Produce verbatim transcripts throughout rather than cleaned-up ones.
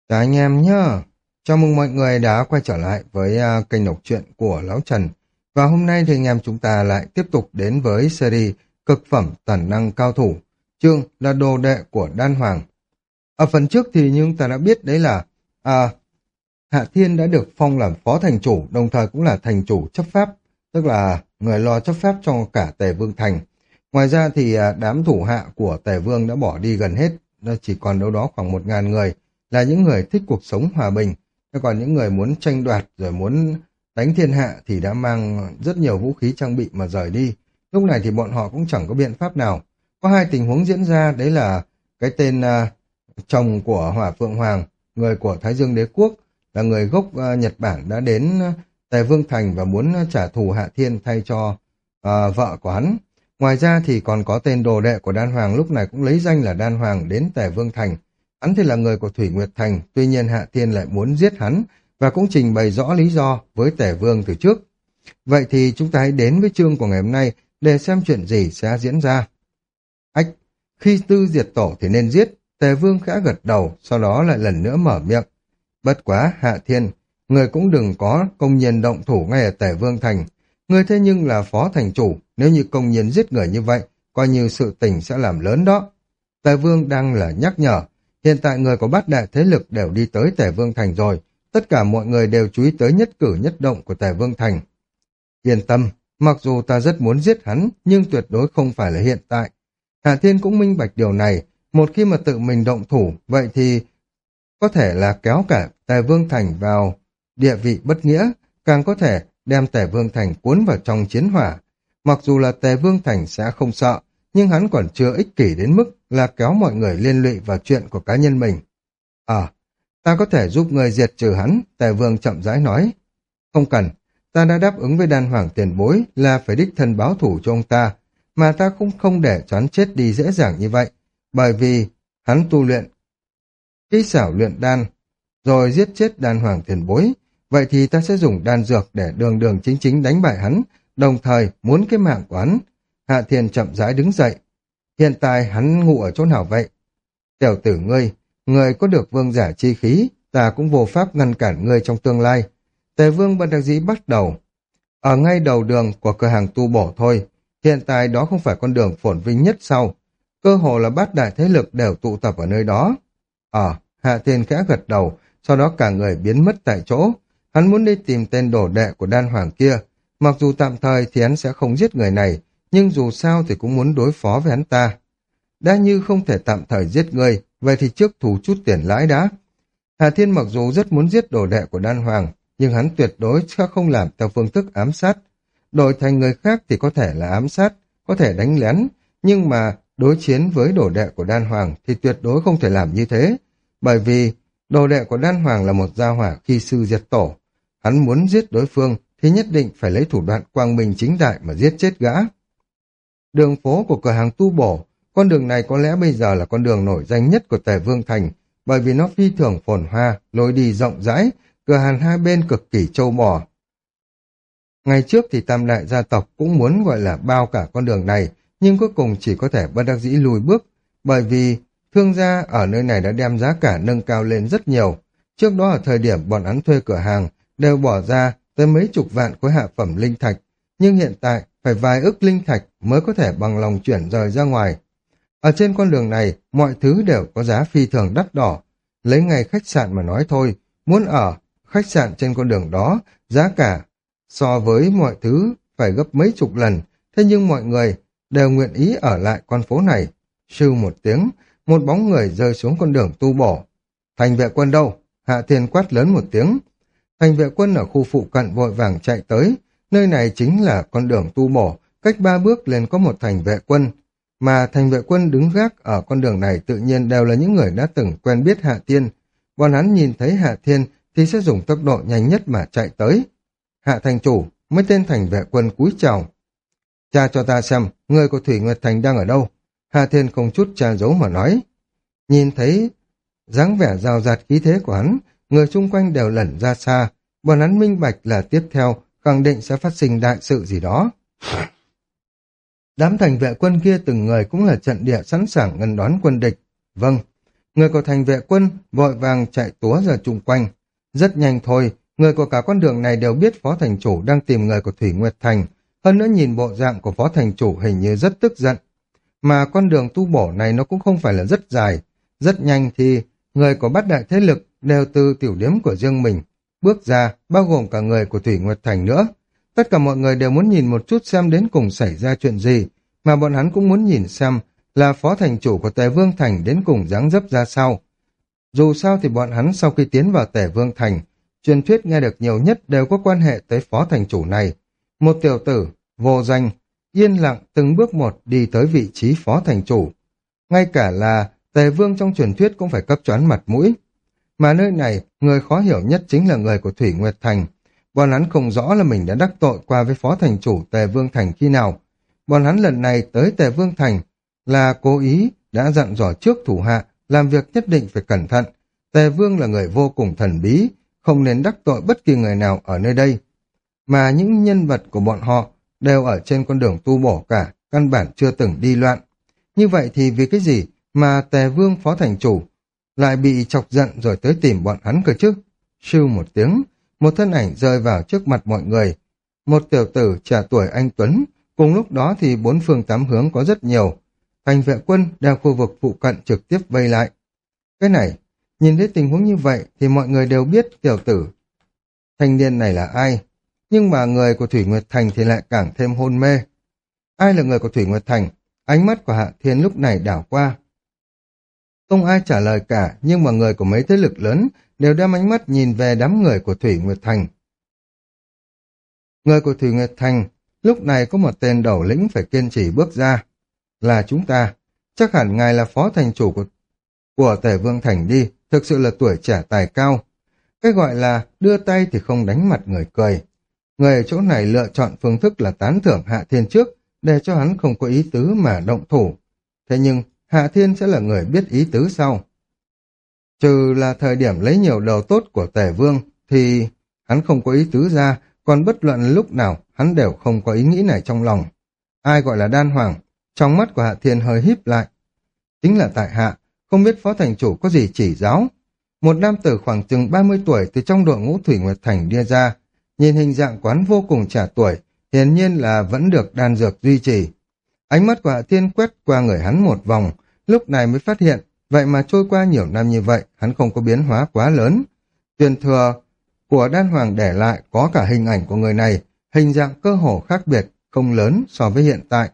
Chào anh em nhá. Chào mừng mọi người đã quay trở lại với à, kênh đọc truyện của Lão Trần. Và hôm nay thì anh em chúng ta lại tiếp tục đến với series Cực phẩm tản năng cao thủ. Chương là đồ đệ của Đan Hoàng. Ở phần trước thì như chúng ta đã biết đấy là à, Hạ Thiên đã được phong làm phó thành chủ, đồng thời cũng là thành chủ chấp pháp, tức là người lo chấp pháp cho cả Tề Vương Thành. Ngoài ra thì à, đám thủ hạ của Tề Vương đã bỏ đi gần hết, nó chỉ còn đâu đó khoảng một ngàn người, là những người thích cuộc sống hòa bình. Thế còn những người muốn tranh đoạt rồi muốn đánh thiên hạ thì đã mang rất nhiều vũ khí trang bị mà rời đi. Lúc này thì bọn họ cũng chẳng có biện pháp nào. Có hai tình huống diễn ra, đấy là cái tên à, chồng của Hỏa Phượng Hoàng, người của Thái Dương Đế Quốc, là người gốc à, Nhật Bản đã đến à, Tề Vương Thành và muốn à, trả thù Hạ Thiên thay cho à, vợ của hắn. Ngoài ra thì còn có tên đồ đệ của Đan Hoàng lúc này cũng lấy danh là Đan Hoàng đến Tề Vương Thành. Hắn thì là người của Thủy Nguyệt Thành, tuy nhiên Hạ Thiên lại muốn giết hắn và cũng trình bày rõ lý do với Tề Vương từ trước. Vậy thì chúng ta hãy đến với chương của ngày hôm nay để xem chuyện gì sẽ diễn ra. Ách, khi tư diệt tổ thì nên giết, Tề Vương khẽ gật đầu, sau đó lại lần nữa mở miệng. Bất quá, Hạ Thiên, người cũng đừng có công nhiên động thủ ngay ở Tề Vương Thành. Người thế nhưng là phó thành chủ, nếu như công nhiên giết người như vậy, coi như sự tình sẽ làm lớn đó. Tề Vương đang là nhắc nhở. Hiện tại người có bát đại thế lực đều đi tới Tề Vương Thành rồi, tất cả mọi người đều chú ý tới nhất cử nhất động của Tề Vương Thành. Yên tâm, mặc dù ta rất muốn giết hắn, nhưng tuyệt đối không phải là hiện tại. Hạ Thiên cũng minh bạch điều này, một khi mà tự mình động thủ, vậy thì có thể là kéo cả Tề Vương Thành vào địa vị bất nghĩa, càng có thể đem Tề Vương Thành cuốn vào trong chiến hỏa. Mặc dù là Tề Vương Thành sẽ không sợ, nhưng hắn còn chưa ích kỷ đến mức là kéo mọi người liên lụy vào chuyện của cá nhân mình. Ờ, ta có thể giúp người diệt trừ hắn, Tề Vương chậm rãi nói. Không cần, ta đã đáp ứng với Đan Hoàng tiền bối là phải đích thân báo thủ cho ông ta, mà ta cũng không để cho hắn chết đi dễ dàng như vậy, bởi vì hắn tu luyện kỹ xảo luyện đan, rồi giết chết Đan Hoàng tiền bối. Vậy thì ta sẽ dùng đan dược để đường đường chính chính đánh bại hắn, đồng thời muốn cái mạng của hắn. Hạ Thiên chậm rãi đứng dậy. Hiện tại hắn ngủ ở chỗ nào vậy? Tiểu tử ngươi, ngươi có được vương giả chi khí, ta cũng vô pháp ngăn cản ngươi trong tương lai. Tề Vương bất đắc dĩ bắt đầu. Ở ngay đầu đường của cửa hàng tu bổ thôi, hiện tại đó không phải con đường phồn vinh nhất sau. Cơ hồ là bát đại thế lực đều tụ tập ở nơi đó. Ờ, Hạ Thiên khẽ gật đầu, sau đó cả người biến mất tại chỗ. Hắn muốn đi tìm tên đồ đệ của Đan Hoàng kia. Mặc dù tạm thời thì hắn sẽ không giết người này, nhưng dù sao thì cũng muốn đối phó với hắn ta. Đã như không thể tạm thời giết người, vậy thì trước thủ chút tiền lãi đã. Hà Thiên mặc dù rất muốn giết đồ đệ của Đan Hoàng, nhưng hắn tuyệt đối sẽ không làm theo phương thức ám sát. Đổi thành người khác thì có thể là ám sát, có thể đánh lén, nhưng mà đối chiến với đồ đệ của Đan Hoàng thì tuyệt đối không thể làm như thế, bởi vì đồ đệ của Đan Hoàng là một gia hỏa khi sư diệt tổ. Hắn muốn giết đối phương thì nhất định phải lấy thủ đoạn quang minh chính đại mà giết chết gã. Đường phố của cửa hàng tu bổ, con đường này có lẽ bây giờ là con đường nổi danh nhất của Tề Vương Thành, bởi vì nó phi thường phồn hoa, lối đi rộng rãi, cửa hàng hai bên cực kỳ trâu bò. Ngày trước thì tam đại gia tộc cũng muốn gọi là bao cả con đường này, nhưng cuối cùng chỉ có thể bất đắc dĩ lùi bước, bởi vì thương gia ở nơi này đã đem giá cả nâng cao lên rất nhiều. Trước đó ở thời điểm bọn hắn thuê cửa hàng, đều bỏ ra tới mấy chục vạn khối hạ phẩm linh thạch, nhưng hiện tại phải vài ức linh thạch mới có thể bằng lòng chuyển rời ra ngoài. Ở trên con đường này, mọi thứ đều có giá phi thường đắt đỏ. Lấy ngày khách sạn mà nói thôi, muốn ở khách sạn trên con đường đó, giá cả so với mọi thứ phải gấp mấy chục lần, thế nhưng mọi người đều nguyện ý ở lại con phố này. Sưu một tiếng, một bóng người rơi xuống con đường tu bổ. Thành vệ quân đâu? Hạ Thiên quát lớn một tiếng. Thành vệ quân ở khu phụ cận vội vàng chạy tới, nơi này chính là con đường tu bổ, cách ba bước lên có một thành vệ quân, mà thành vệ quân đứng gác ở con đường này tự nhiên đều là những người đã từng quen biết Hạ Thiên. Bọn hắn nhìn thấy Hạ Thiên thì sẽ dùng tốc độ nhanh nhất mà chạy tới. Hạ thành chủ, mấy tên thành vệ quân cúi chào. Cha cho ta xem, người của Thủy Nguyệt Thành đang ở đâu? Hạ Thiên không chút tra giấu mà nói. Nhìn thấy dáng vẻ rào rạt khí thế của hắn, người xung quanh đều lẩn ra xa, bọn hắn minh bạch là tiếp theo khẳng định sẽ phát sinh đại sự gì đó. Đám thành vệ quân kia từng người cũng là trận địa sẵn sàng ngăn đón quân địch. Vâng, Người của thành vệ quân vội vàng chạy túa ra chung quanh. Rất nhanh thôi, người của cả con đường này đều biết phó thành chủ đang tìm người của Thủy Nguyệt Thành. Hơn nữa nhìn bộ dạng của phó thành chủ hình như rất tức giận. Mà con đường tu bổ này nó cũng không phải là rất dài. Rất nhanh thì người của bát đại thế lực đều từ tiểu điếm của riêng mình bước ra, bao gồm cả người của Thủy Nguyệt Thành nữa. Tất cả mọi người đều muốn nhìn một chút xem đến cùng xảy ra chuyện gì, mà bọn hắn cũng muốn nhìn xem là phó thành chủ của Tề Vương Thành đến cùng dáng dấp ra sao. Dù sao thì bọn hắn sau khi tiến vào Tề Vương Thành, truyền thuyết nghe được nhiều nhất đều có quan hệ tới phó thành chủ này. Một tiểu tử, vô danh, yên lặng từng bước một đi tới vị trí phó thành chủ. Ngay cả là Tề Vương trong truyền thuyết cũng phải cấp choán mặt mũi. Mà nơi này, người khó hiểu nhất chính là người của Thủy Nguyệt Thành. Bọn hắn không rõ là mình đã đắc tội qua với phó thành chủ Tề Vương Thành khi nào. Bọn hắn lần này tới Tề Vương Thành là cố ý đã dặn dò trước thủ hạ, làm việc nhất định phải cẩn thận. Tề Vương là người vô cùng thần bí, không nên đắc tội bất kỳ người nào ở nơi đây. Mà những nhân vật của bọn họ đều ở trên con đường tu bổ cả, căn bản chưa từng đi loạn. Như vậy thì vì cái gì mà Tề Vương phó thành chủ lại bị chọc giận rồi tới tìm bọn hắn cơ chứ? Sưu một tiếng, một thân ảnh rơi vào trước mặt mọi người. Một tiểu tử trẻ tuổi anh Tuấn, cùng lúc đó thì bốn phương tám hướng có rất nhiều. Thành vệ quân đang khu vực phụ cận trực tiếp vây lại. Cái này, nhìn thấy tình huống như vậy thì mọi người đều biết tiểu tử thanh niên này là ai. Nhưng mà người của Thủy Nguyệt Thành thì lại càng thêm hôn mê. Ai là người của Thủy Nguyệt Thành? Ánh mắt của Hạ Thiên lúc này đảo qua. Không ai trả lời cả, nhưng mà người của mấy thế lực lớn đều đem ánh mắt nhìn về đám người của Thủy Nguyệt Thành. Người của Thủy Nguyệt Thành, lúc này có một tên đầu lĩnh phải kiên trì bước ra. Là chúng ta, chắc hẳn ngài là phó thành chủ của, của Tề Vương Thành đi, thực sự là tuổi trẻ tài cao. Cái gọi là đưa tay thì không đánh mặt người cười. Người ở chỗ này lựa chọn phương thức là tán thưởng Hạ Thiên trước, để cho hắn không có ý tứ mà động thủ. Thế nhưng, Hạ Thiên sẽ là người biết ý tứ sau. Trừ là thời điểm lấy nhiều đầu tốt của Tề Vương, thì hắn không có ý tứ ra, còn bất luận lúc nào hắn đều không có ý nghĩ này trong lòng. Ai gọi là đan hoàng? Trong mắt của Hạ Thiên hơi híp lại. Chính là tại hạ, không biết phó thành chủ có gì chỉ giáo. Một nam tử khoảng chừng ba mươi tuổi từ trong đội ngũ Thủy Nguyệt Thành đưa ra, nhìn hình dạng quán vô cùng trẻ tuổi, hiển nhiên là vẫn được đan dược duy trì. Ánh mắt của Hạ Thiên quét qua người hắn một vòng, lúc này mới phát hiện, vậy mà trôi qua nhiều năm như vậy, hắn không có biến hóa quá lớn. Truyền thừa của đan hoàng để lại có cả hình ảnh của người này, hình dạng cơ hồ khác biệt, không lớn so với hiện tại.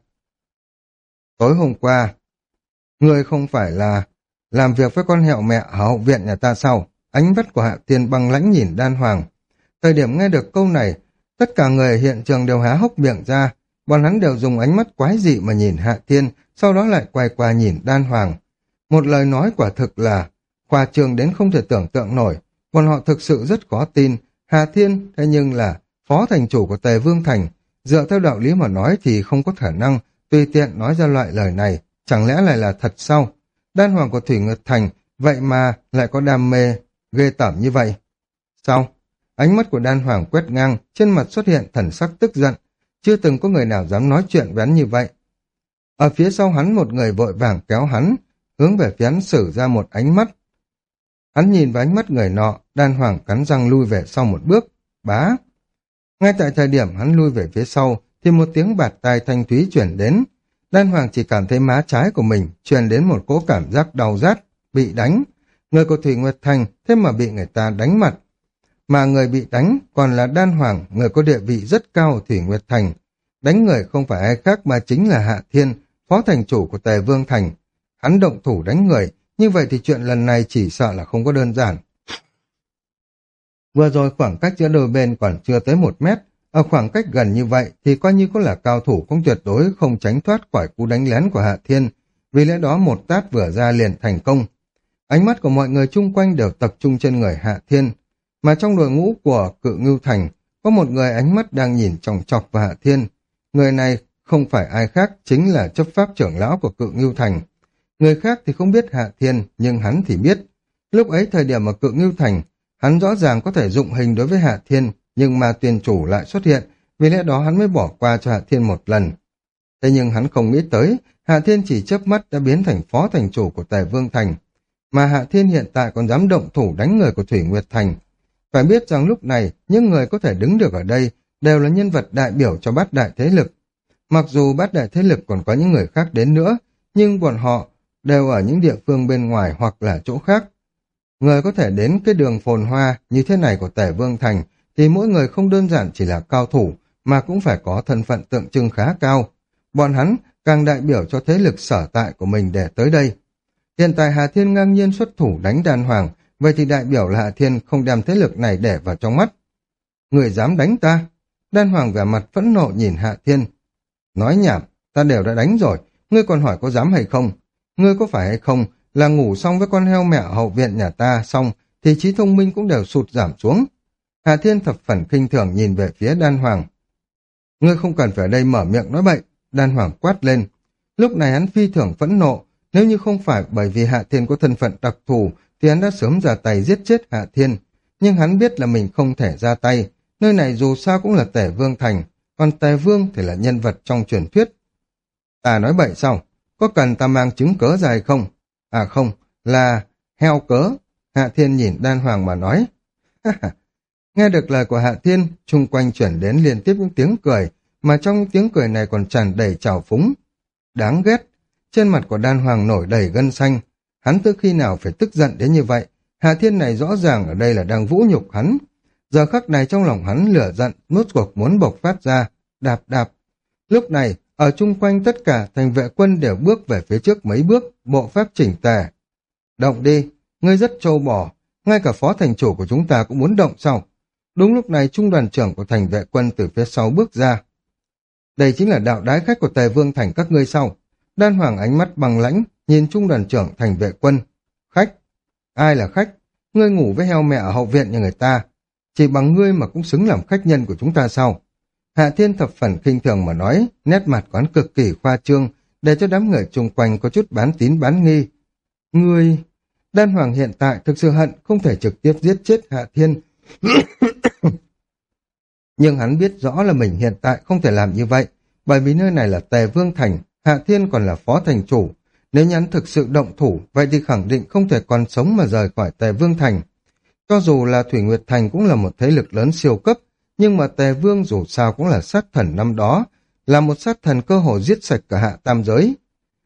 Tối hôm qua, người không phải là làm việc với con hẹo mẹ ở hậu viện nhà ta sao? Ánh mắt của Hạ Thiên băng lãnh nhìn đan hoàng. Thời điểm nghe được câu này, tất cả người ở hiện trường đều há hốc miệng ra, bọn hắn đều dùng ánh mắt quái dị mà nhìn Hạ Thiên, sau đó lại quay qua nhìn đan hoàng. Một lời nói quả thực là khoa trương đến không thể tưởng tượng nổi, bọn họ thực sự rất khó tin. Hạ Thiên thế nhưng là phó thành chủ của Tề Vương Thành, dựa theo đạo lý mà nói thì không có khả năng tùy tiện nói ra loại lời này, chẳng lẽ lại là thật sao? Đan hoàng của Thủy Nguyệt Thành vậy mà lại có đam mê ghê tởm như vậy. Sao? Ánh mắt của đan hoàng quét ngang, trên mặt xuất hiện thần sắc tức giận, chưa từng có người nào dám nói chuyện với hắn như vậy. Ở phía sau hắn một người vội vàng kéo hắn, hướng về phía hắn sử ra một ánh mắt. Hắn nhìn vào ánh mắt người nọ, đan hoàng cắn răng lui về sau một bước, bá. Ngay tại thời điểm hắn lui về phía sau, thì một tiếng bạt tai thanh thúy chuyển đến. Đan hoàng chỉ cảm thấy má trái của mình truyền đến một cỗ cảm giác đau rát, bị đánh. Người của Thủy Nguyệt Thành thế mà bị người ta đánh mặt. Mà người bị đánh còn là đan hoàng, người có địa vị rất cao ở Thủy Nguyệt Thành. Đánh người không phải ai khác mà chính là Hạ Thiên, phó thành chủ của Tề Vương Thành. Hắn động thủ đánh người, như vậy thì chuyện lần này chỉ sợ là không có đơn giản. Vừa rồi khoảng cách giữa đôi bên còn chưa tới một mét, ở khoảng cách gần như vậy thì coi như có là cao thủ cũng tuyệt đối không tránh thoát khỏi cú đánh lén của Hạ Thiên, vì lẽ đó một tát vừa ra liền thành công. Ánh mắt của mọi người chung quanh đều tập trung trên người Hạ Thiên, mà trong đội ngũ của Cự Ngưu Thành có một người ánh mắt đang nhìn chòng chọc vào Hạ Thiên. Người này không phải ai khác, chính là chấp pháp trưởng lão của Cự Ngưu Thành. Người khác thì không biết Hạ Thiên, nhưng hắn thì biết. Lúc ấy thời điểm ở Cự Ngưu Thành, hắn rõ ràng có thể dụng hình đối với Hạ Thiên, nhưng mà tiền chủ lại xuất hiện, vì lẽ đó hắn mới bỏ qua cho Hạ Thiên một lần. Thế nhưng hắn không nghĩ tới, Hạ Thiên chỉ chớp mắt đã biến thành phó thành chủ của Tề Vương Thành. mà Hạ Thiên hiện tại còn dám động thủ đánh người của Thủy Nguyệt Thành. Phải biết rằng lúc này, những người có thể đứng được ở đây đều là nhân vật đại biểu cho bát đại thế lực. Mặc dù bát đại thế lực còn có những người khác đến nữa, nhưng bọn họ đều ở những địa phương bên ngoài hoặc là chỗ khác. Người có thể đến cái đường phồn hoa như thế này của Tề Vương Thành thì mỗi người không đơn giản chỉ là cao thủ mà cũng phải có thân phận tượng trưng khá cao. Bọn hắn càng đại biểu cho thế lực sở tại của mình để tới đây. Hiện tại Hà Thiên ngang nhiên xuất thủ đánh Đan Hoàng, vậy thì đại biểu là Hà Thiên không đem thế lực này để vào trong mắt. Người dám đánh ta? Đan Hoàng vẻ mặt phẫn nộ nhìn Hạ Thiên. Nói nhảm, ta đều đã đánh rồi, ngươi còn hỏi có dám hay không? Ngươi có phải hay không là ngủ xong với con heo mẹ ở hậu viện nhà ta xong thì trí thông minh cũng đều sụt giảm xuống. Hạ Thiên thập phần khinh thường nhìn về phía Đan Hoàng. Ngươi không cần phải ở đây mở miệng nói bậy, Đan Hoàng quát lên. Lúc này hắn phi thường phẫn nộ, nếu như không phải bởi vì Hạ Thiên có thân phận đặc thù thì hắn đã sớm ra tay giết chết Hạ Thiên. Nhưng hắn biết là mình không thể ra tay, nơi này dù sao cũng là Tề Vương Thành, còn Tề Vương thì là nhân vật trong truyền thuyết. Ta nói bậy sao? Có cần ta mang chứng cớ ra hay không? À không, là heo cớ. Hạ Thiên nhìn Đan Hoàng mà nói. Nghe được lời của Hạ Thiên, chung quanh chuyển đến liên tiếp những tiếng cười, mà trong những tiếng cười này còn tràn đầy trào phúng. Đáng ghét. Trên mặt của Đan Hoàng nổi đầy gân xanh. Hắn từ khi nào phải tức giận đến như vậy? Hạ Thiên này rõ ràng ở đây là đang vũ nhục hắn. Giờ khắc này trong lòng hắn lửa giận, nốt cuộc muốn bộc phát ra. Đạp đạp. Lúc này, ở chung quanh tất cả thành vệ quân đều bước về phía trước mấy bước, bộ pháp chỉnh tề. Động đi, ngươi rất trâu bò, ngay cả phó thành chủ của chúng ta cũng muốn động sao? Đúng lúc này trung đoàn trưởng của thành vệ quân từ phía sau bước ra. Đây chính là đạo đái khách của Tề Vương Thành các ngươi sau. Đan Hoàng ánh mắt bằng lãnh, nhìn trung đoàn trưởng thành vệ quân. Khách? Ai là khách? Ngươi ngủ với heo mẹ ở hậu viện nhà người ta. Chỉ bằng ngươi mà cũng xứng làm khách nhân của chúng ta sao? Hạ Thiên thập phần khinh thường mà nói, nét mặt của hắn cực kỳ khoa trương, để cho đám người chung quanh có chút bán tín bán nghi. Ngươi... Đan Hoàng hiện tại thực sự hận không thể trực tiếp giết chết Hạ Thiên. Nhưng hắn biết rõ là mình hiện tại không thể làm như vậy, bởi vì nơi này là Tề Vương Thành, Hạ Thiên còn là phó thành chủ. Nếu hắn thực sự động thủ, vậy thì khẳng định không thể còn sống mà rời khỏi Tề Vương Thành. Cho dù là Thủy Nguyệt Thành cũng là một thế lực lớn siêu cấp, nhưng mà Tề Vương dù sao cũng là sát thần năm đó, là một sát thần cơ hồ giết sạch cả Hạ Tam Giới.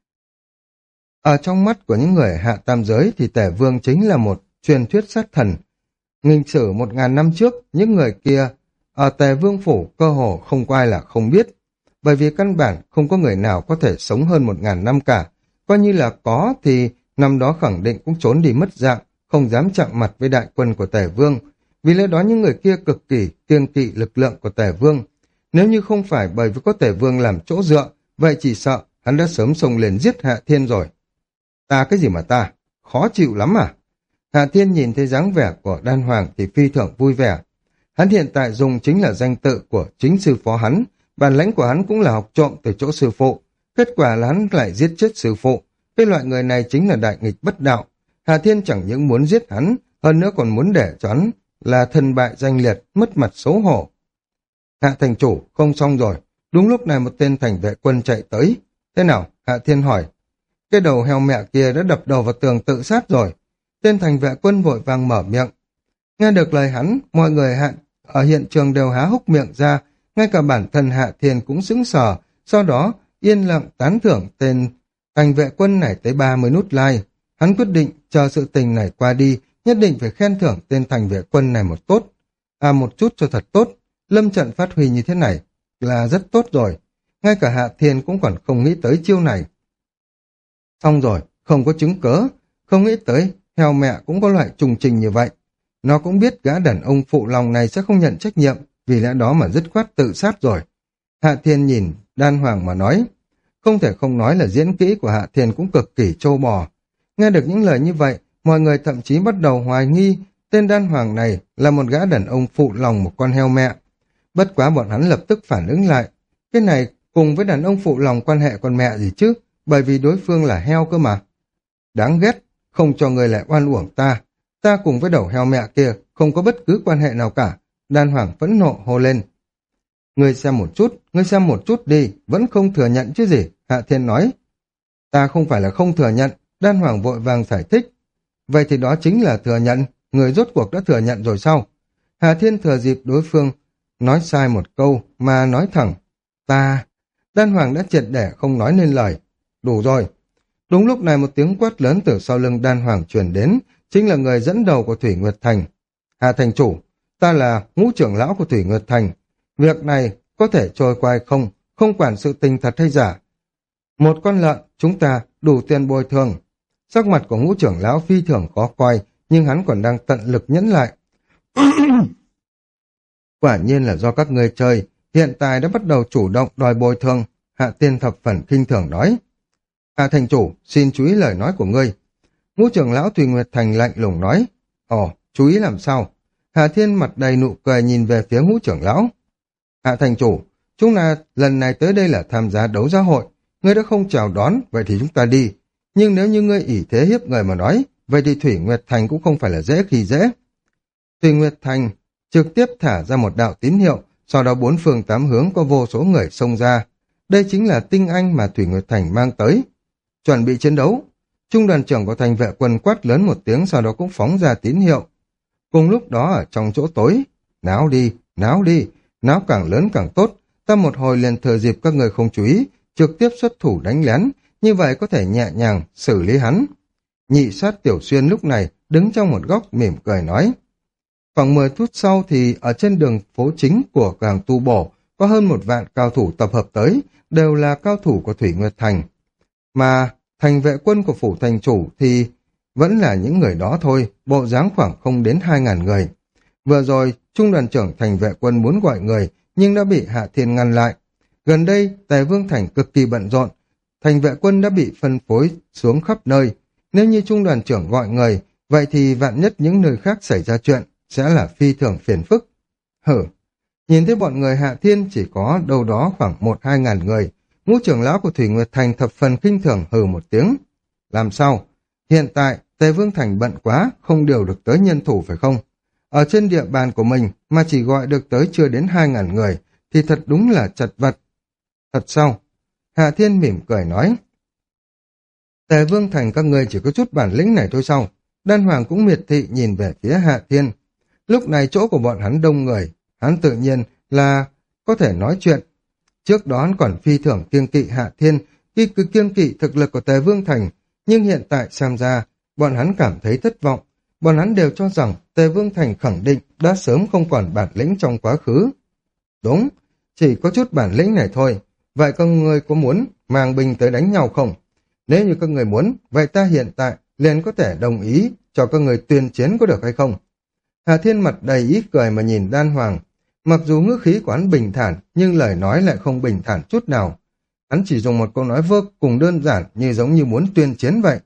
Ở trong mắt của những người Hạ Tam Giới thì Tề Vương chính là một truyền thuyết sát thần. Nghịch sử một ngàn năm trước, những người kia ở Tề Vương Phủ cơ hồ không có ai là không biết, bởi vì căn bản không có người nào có thể sống hơn một ngàn năm cả. Coi như là có thì năm đó khẳng định cũng trốn đi mất dạng, không dám chạm mặt với đại quân của Tề Vương. Vì lẽ đó những người kia cực kỳ kiêng kỵ lực lượng của Tề Vương. Nếu như không phải bởi vì có Tề Vương làm chỗ dựa, vậy chỉ sợ hắn đã sớm xông lên giết Hạ Thiên rồi. Ta cái gì mà ta? Khó chịu lắm à? Hạ Thiên nhìn thấy dáng vẻ của Đan Hoàng thì phi thường vui vẻ. Hắn hiện tại dùng chính là danh tự của chính sư phó hắn, bản lãnh của hắn cũng là học trộm từ chỗ sư phụ. Kết quả là hắn lại giết chết sư phụ. Cái loại người này chính là đại nghịch bất đạo. Hạ Thiên chẳng những muốn giết hắn, hơn nữa còn muốn để cho hắn là thân bại danh liệt, mất mặt xấu hổ. Hạ thành chủ, không xong rồi. Đúng lúc này một tên thành vệ quân chạy tới. Thế nào? Hạ Thiên hỏi. Cái đầu heo mẹ kia đã đập đầu vào tường tự sát rồi. Tên thành vệ quân vội vàng mở miệng. Nghe được lời hắn, mọi người hạ ở hiện trường đều há hốc miệng ra, ngay cả bản thân Hạ Thiên cũng sững sờ, sau đó yên lặng tán thưởng tên thành vệ quân này tới ba mươi nút like. Hắn quyết định chờ sự tình này qua đi, nhất định phải khen thưởng tên thành vệ quân này một tốt. À một chút cho thật tốt, lâm trận phát huy như thế này là rất tốt rồi. Ngay cả Hạ Thiên cũng còn không nghĩ tới chiêu này. Xong rồi, không có chứng cớ, không nghĩ tới heo mẹ cũng có loại trùng trình như vậy. Nó cũng biết gã đàn ông phụ lòng này sẽ không nhận trách nhiệm, vì lẽ đó mà dứt khoát tự sát rồi. Hạ Thiên nhìn Đan Hoàng mà nói. Không thể không nói là diễn kỹ của Hạ Thiên cũng cực kỳ trâu bò. Nghe được những lời như vậy, mọi người thậm chí bắt đầu hoài nghi tên Đan Hoàng này là một gã đàn ông phụ lòng một con heo mẹ. Bất quá bọn hắn lập tức phản ứng lại. Cái này cùng với đàn ông phụ lòng quan hệ con mẹ gì chứ, bởi vì đối phương là heo cơ mà. Đáng ghét, không cho người lại oan uổng ta. Ta cùng với đầu heo mẹ kia không có bất cứ quan hệ nào cả. Đan Hoàng phẫn nộ hô lên. Ngươi xem một chút, ngươi xem một chút đi, vẫn không thừa nhận chứ gì, Hạ Thiên nói. Ta không phải là không thừa nhận, Đan Hoàng vội vàng giải thích. vậy thì đó chính là thừa nhận, người rốt cuộc đã thừa nhận rồi sao? Hà Thiên thừa dịp đối phương nói sai một câu mà nói thẳng, ta... Đan Hoàng đã triệt để không nói nên lời. Đủ rồi. Đúng lúc này một tiếng quát lớn từ sau lưng Đan Hoàng truyền đến, chính là người dẫn đầu của Thủy Nguyệt Thành. Hà thành chủ, ta là ngũ trưởng lão của Thủy Nguyệt Thành. Việc này có thể trôi qua hay không, không quản sự tình thật hay giả. Một con lợn, chúng ta đủ tiền bồi thường. Sắc mặt của ngũ trưởng lão phi thường khó coi, nhưng hắn còn đang tận lực nhẫn lại. Quả nhiên là do các ngươi chơi, hiện tại đã bắt đầu chủ động đòi bồi thường. Hạ Tiên thập phần khinh thường nói. Hạ thành chủ, xin chú ý lời nói của ngươi. Ngũ trưởng lão Thùy Nguyệt Thành lạnh lùng nói. Ồ, chú ý làm sao? Hạ Thiên mặt đầy nụ cười nhìn về phía ngũ trưởng lão. Hạ thành chủ, chúng ta lần này tới đây là tham gia đấu giá hội. Ngươi đã không chào đón, vậy thì chúng ta đi. Nhưng nếu như ngươi ỷ thế hiếp người mà nói, vậy thì Thủy Nguyệt Thành cũng không phải là dễ khi dễ. Thủy Nguyệt Thành trực tiếp thả ra một đạo tín hiệu, sau đó bốn phương tám hướng có vô số người xông ra. Đây chính là tinh anh mà Thủy Nguyệt Thành mang tới. Chuẩn bị chiến đấu. Trung đoàn trưởng của thành vệ quân quát lớn một tiếng, sau đó cũng phóng ra tín hiệu. Cùng lúc đó ở trong chỗ tối, náo đi, náo đi, náo càng lớn càng tốt. Ta một hồi liền thừa dịp các người không chú ý, trực tiếp xuất thủ đánh lén, như vậy có thể nhẹ nhàng xử lý hắn. Nhị sát Tiểu Xuyên lúc này đứng trong một góc mỉm cười nói. Khoảng mười phút sau thì ở trên đường phố chính của cửa hàng tu bổ có hơn một vạn cao thủ tập hợp tới, đều là cao thủ của Thủy Nguyệt Thành. Mà thành vệ quân của phủ thành chủ thì vẫn là những người đó thôi, bộ dáng khoảng không đến hai ngàn người. Vừa rồi, trung đoàn trưởng thành vệ quân muốn gọi người, nhưng đã bị Hạ Thiên ngăn lại. Gần đây, Tề Vương Thành cực kỳ bận rộn, thành vệ quân đã bị phân phối xuống khắp nơi. Nếu như trung đoàn trưởng gọi người, vậy thì vạn nhất những nơi khác xảy ra chuyện, sẽ là phi thường phiền phức. Hử! Nhìn thấy bọn người Hạ Thiên chỉ có đâu đó khoảng một hai ngàn người, ngũ trưởng lão của Thủy Nguyệt Thành thập phần khinh thường hừ một tiếng. Làm sao? Hiện tại, Tề Vương Thành bận quá, không điều được tới nhân thủ phải không? Ở trên địa bàn của mình mà chỉ gọi được tới chưa đến hai ngàn người, thì thật đúng là chật vật. Thật sao? Hạ Thiên mỉm cười nói. Tề Vương Thành các ngươi chỉ có chút bản lĩnh này thôi sao? Đan Hoàng cũng miệt thị nhìn về phía Hạ Thiên. Lúc này chỗ của bọn hắn đông người, hắn tự nhiên là có thể nói chuyện. Trước đó hắn còn phi thường kiêng kỵ Hạ Thiên, khi cứ kiêng kỵ thực lực của Tề Vương Thành, nhưng hiện tại xem ra, bọn hắn cảm thấy thất vọng. Bọn hắn đều cho rằng Tề Vương Thành khẳng định đã sớm không còn bản lĩnh trong quá khứ. Đúng, chỉ có chút bản lĩnh này thôi. Vậy các người có muốn mang binh tới đánh nhau không? Nếu như các người muốn, vậy ta hiện tại liền có thể đồng ý cho các người tuyên chiến có được hay không? Hà Thiên mặt đầy ý cười mà nhìn Đan Hoàng. Mặc dù ngữ khí của hắn bình thản, nhưng lời nói lại không bình thản chút nào. Hắn chỉ dùng một câu nói vô cùng đơn giản như giống như muốn tuyên chiến vậy.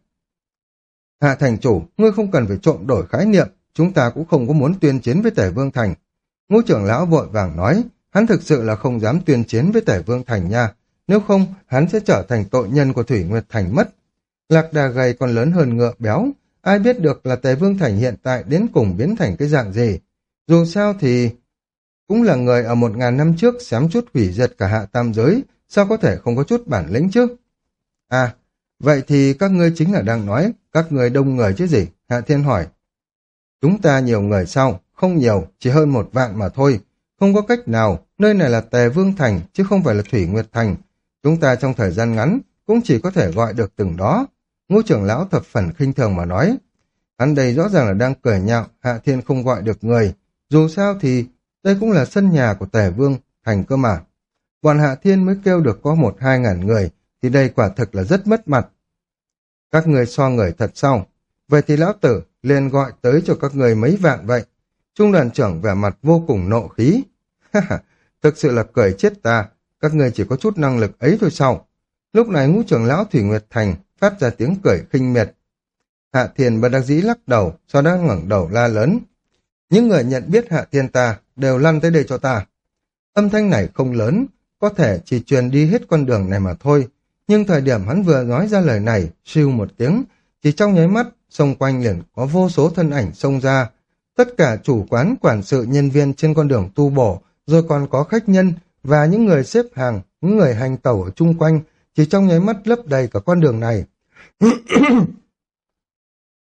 Hạ thành chủ, ngươi không cần phải trộm đổi khái niệm, chúng ta cũng không có muốn tuyên chiến với Tề Vương Thành. Ngũ trưởng lão vội vàng nói, hắn thực sự là không dám tuyên chiến với Tề Vương Thành nha, nếu không hắn sẽ trở thành tội nhân của Thủy Nguyệt Thành mất. Lạc đà gầy còn lớn hơn ngựa béo, ai biết được là Tề Vương Thành hiện tại đến cùng biến thành cái dạng gì. Dù sao thì cũng là người ở một ngàn năm trước xém chút hủy diệt cả hạ tam giới, sao có thể không có chút bản lĩnh chứ? À, vậy thì các ngươi chính là đang nói các ngươi đông người chứ gì? Hạ Thiên hỏi. Chúng ta nhiều người sao? Không nhiều, chỉ hơn một vạn mà thôi. Không có cách nào, nơi này là Tề Vương Thành chứ không phải là Thủy Nguyệt Thành. Chúng ta trong thời gian ngắn cũng chỉ có thể gọi được từng đó. Ngũ trưởng lão thập phần khinh thường mà nói. Hắn đây rõ ràng là đang cười nhạo Hạ Thiên không gọi được người. Dù sao thì đây cũng là sân nhà của Tề Vương Thành cơ mà. Bọn Hạ Thiên mới kêu được có một hai ngàn người, thì đây quả thực là rất mất mặt. Các người so người thật sao? Vậy thì lão tử liền gọi tới cho các người mấy vạn vậy. Trung đoàn trưởng vẻ mặt vô cùng nộ khí. Thực sự là cười chết ta, các người chỉ có chút năng lực ấy thôi sao? Lúc này ngũ trưởng lão Thủy Nguyệt Thành phát ra tiếng cười khinh miệt. Hạ Thiên bất đắc dĩ lắc đầu, sau đó ngẩng đầu la lớn. Những người nhận biết Hạ Thiên ta đều lăn tới đây cho ta. Âm thanh này không lớn, có thể chỉ truyền đi hết con đường này mà thôi. Nhưng thời điểm hắn vừa nói ra lời này, siêu một tiếng, chỉ trong nháy mắt, xung quanh liền có vô số thân ảnh xông ra. Tất cả chủ quán, quản sự, nhân viên trên con đường tu bổ, rồi còn có khách nhân và những người xếp hàng, những người hành tẩu ở chung quanh, chỉ trong nháy mắt lấp đầy cả con đường này.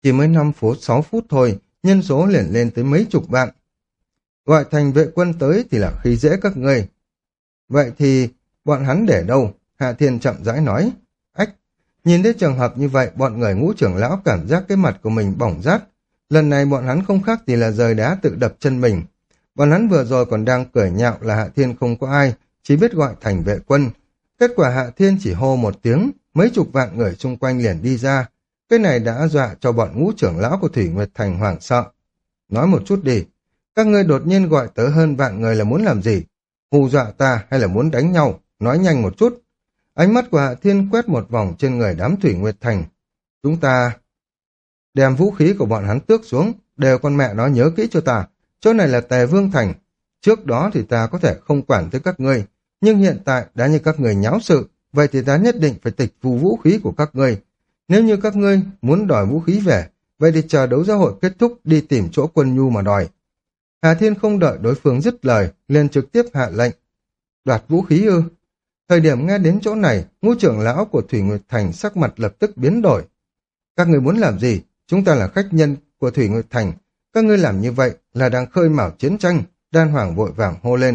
Chỉ mới năm phút, sáu phút thôi, nhân số liền lên tới mấy chục vạn. Gọi thành vệ quân tới thì là khi dễ các ngươi. Vậy thì bọn hắn để đâu? Hạ Thiên chậm rãi nói. Ách, nhìn thấy trường hợp như vậy, bọn người Ngũ trưởng lão cảm giác cái mặt của mình bỏng rát. Lần này bọn hắn không khác gì là rời đá tự đập chân mình. Bọn hắn vừa rồi còn đang cười nhạo là Hạ Thiên không có ai, chỉ biết gọi thành vệ quân. Kết quả Hạ Thiên chỉ hô một tiếng, mấy chục vạn người xung quanh liền đi ra. Cái này đã dọa cho bọn Ngũ trưởng lão của Thủy Nguyệt Thành hoảng sợ. Nói một chút đi, các ngươi đột nhiên gọi tới hơn vạn người là muốn làm gì? Hù dọa ta hay là muốn đánh nhau? Nói nhanh một chút. Ánh mắt của Hạ Thiên quét một vòng trên người đám Thủy Nguyệt Thành. Chúng ta đem vũ khí của bọn hắn tước xuống, đều con mẹ nó nhớ kỹ cho ta. Chỗ này là Tề Vương Thành. Trước đó thì ta có thể không quản tới các ngươi, nhưng hiện tại đã như các người nháo sự, vậy thì ta nhất định phải tịch thu vũ khí của các ngươi. Nếu như các ngươi muốn đòi vũ khí về, vậy thì chờ đấu giá hội kết thúc đi tìm chỗ quân nhu mà đòi. Hà Thiên không đợi đối phương dứt lời, liền trực tiếp hạ lệnh. Đoạt vũ khí ư? Thời điểm nghe đến chỗ này, Ngũ trưởng lão của Thủy Nguyệt Thành sắc mặt lập tức biến đổi. Các ngươi muốn làm gì? Chúng ta là khách nhân của Thủy Nguyệt Thành. Các ngươi làm như vậy là đang khơi mào chiến tranh. Đan Hoàng vội vàng hô lên.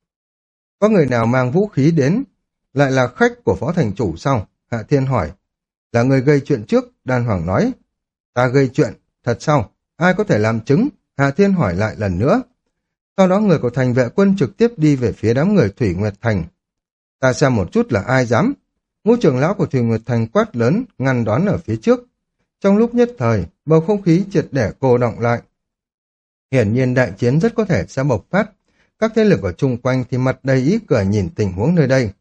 Có người nào mang vũ khí đến? Lại là khách của phó thành chủ sao? Hạ Thiên hỏi. Là người gây chuyện trước, Đan Hoàng nói. Ta gây chuyện, thật sao? Ai có thể làm chứng? Hạ Thiên hỏi lại lần nữa. Sau đó người của thành vệ quân trực tiếp đi về phía đám người Thủy Nguyệt Thành. Ta xem một chút là ai dám. Ngũ trưởng lão của Thủy Nguyệt Thành quát lớn, ngăn đón ở phía trước. Trong lúc nhất thời, bầu không khí triệt để cô động lại. Hiển nhiên đại chiến rất có thể sẽ bộc phát. Các thế lực ở chung quanh thì mặt đầy ý cười nhìn tình huống nơi đây.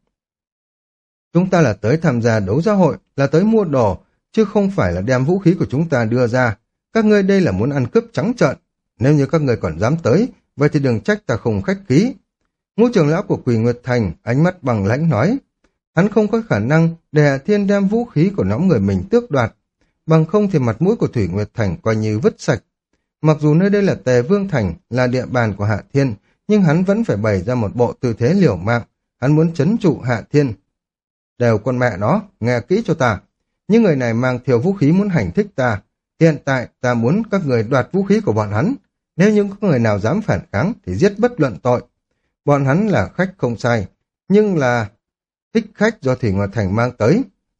Chúng ta là tới tham gia đấu giá hội, là tới mua đồ, chứ không phải là đem vũ khí của chúng ta đưa ra. Các ngươi đây là muốn ăn cướp trắng trợn. Nếu như các ngươi còn dám tới, vậy thì đừng trách ta không khách khí. Ngũ trưởng lão của Quỳ Nguyệt Thành, ánh mắt bằng lãnh nói. Hắn không có khả năng để Hạ Thiên đem vũ khí của nhóm người mình tước đoạt. Bằng không thì mặt mũi của Thủy Nguyệt Thành coi như vứt sạch. Mặc dù nơi đây là Tề Vương Thành, là địa bàn của Hạ Thiên, nhưng hắn vẫn phải bày ra một bộ tư thế liều mạng. Hắn muốn trấn trụ Hạ Thiên. Đều con mẹ nó, nghe kỹ cho ta. Những người này mang theo vũ khí muốn hành thích ta. Hiện tại ta muốn các người đoạt vũ khí của bọn hắn. Nếu những người nào dám phản kháng thì giết bất luận tội. Bọn hắn là khách không sai, nhưng là thích khách do Thủy Nguyệt Thành mang tới.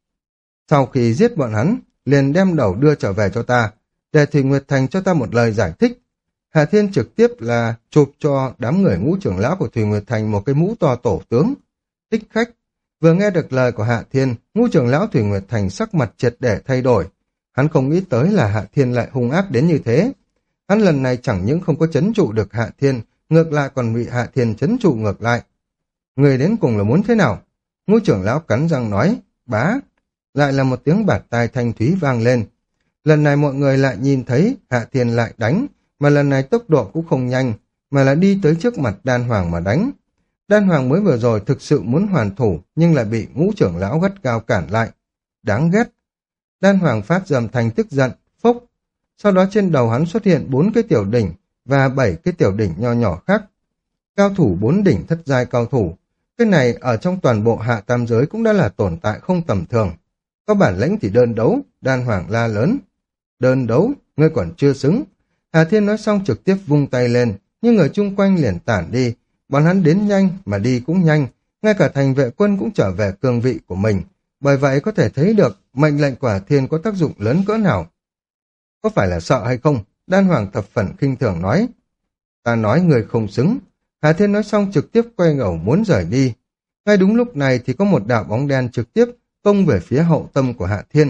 Sau khi giết bọn hắn, liền đem đầu đưa trở về cho ta, để Thủy Nguyệt Thành cho ta một lời giải thích. Hà Thiên trực tiếp là chụp cho đám người Ngũ trưởng lão của Thủy Nguyệt Thành một cái mũ to tổ tướng. Thích khách. Vừa nghe được lời của Hạ Thiên, Ngũ trưởng lão Thủy Nguyệt Thành sắc mặt triệt để thay đổi. Hắn không nghĩ tới là Hạ Thiên lại hung ác đến như thế. Hắn lần này chẳng những không có trấn trụ được Hạ Thiên, ngược lại còn bị Hạ Thiên trấn trụ ngược lại. Người đến cùng là muốn thế nào? Ngũ trưởng lão cắn răng nói, bá. Lại là một tiếng bạt tai thanh thúy vang lên. Lần này mọi người lại nhìn thấy Hạ Thiên lại đánh, mà lần này tốc độ cũng không nhanh, mà là đi tới trước mặt Đan Hoàng mà đánh. Đan Hoàng mới vừa rồi thực sự muốn hoàn thủ, nhưng lại bị Ngũ trưởng lão gắt gao cản lại. Đáng ghét. Đan Hoàng phát dầm thành tức giận, phốc. Sau đó trên đầu hắn xuất hiện bốn cái tiểu đỉnh và bảy cái tiểu đỉnh nho nhỏ khác. Cao thủ bốn đỉnh thất giai cao thủ. Cái này ở trong toàn bộ hạ tam giới cũng đã là tồn tại không tầm thường. Có bản lĩnh thì đơn đấu, Đan Hoàng la lớn. Đơn đấu, ngươi còn chưa xứng. Hà Thiên nói xong trực tiếp vung tay lên, nhưng người chung quanh liền tản đi. Bọn hắn đến nhanh mà đi cũng nhanh, ngay cả thành vệ quân cũng trở về cương vị của mình. Bởi vậy có thể thấy được mệnh lệnh của Hà Thiên có tác dụng lớn cỡ nào. Có phải là sợ hay không? Đan Hoàng thập phần khinh thường nói. Ta nói người không xứng. Hà Thiên nói xong trực tiếp quay ngẩu muốn rời đi. Ngay đúng lúc này thì có một đạo bóng đen trực tiếp công về phía hậu tâm của Hạ Thiên.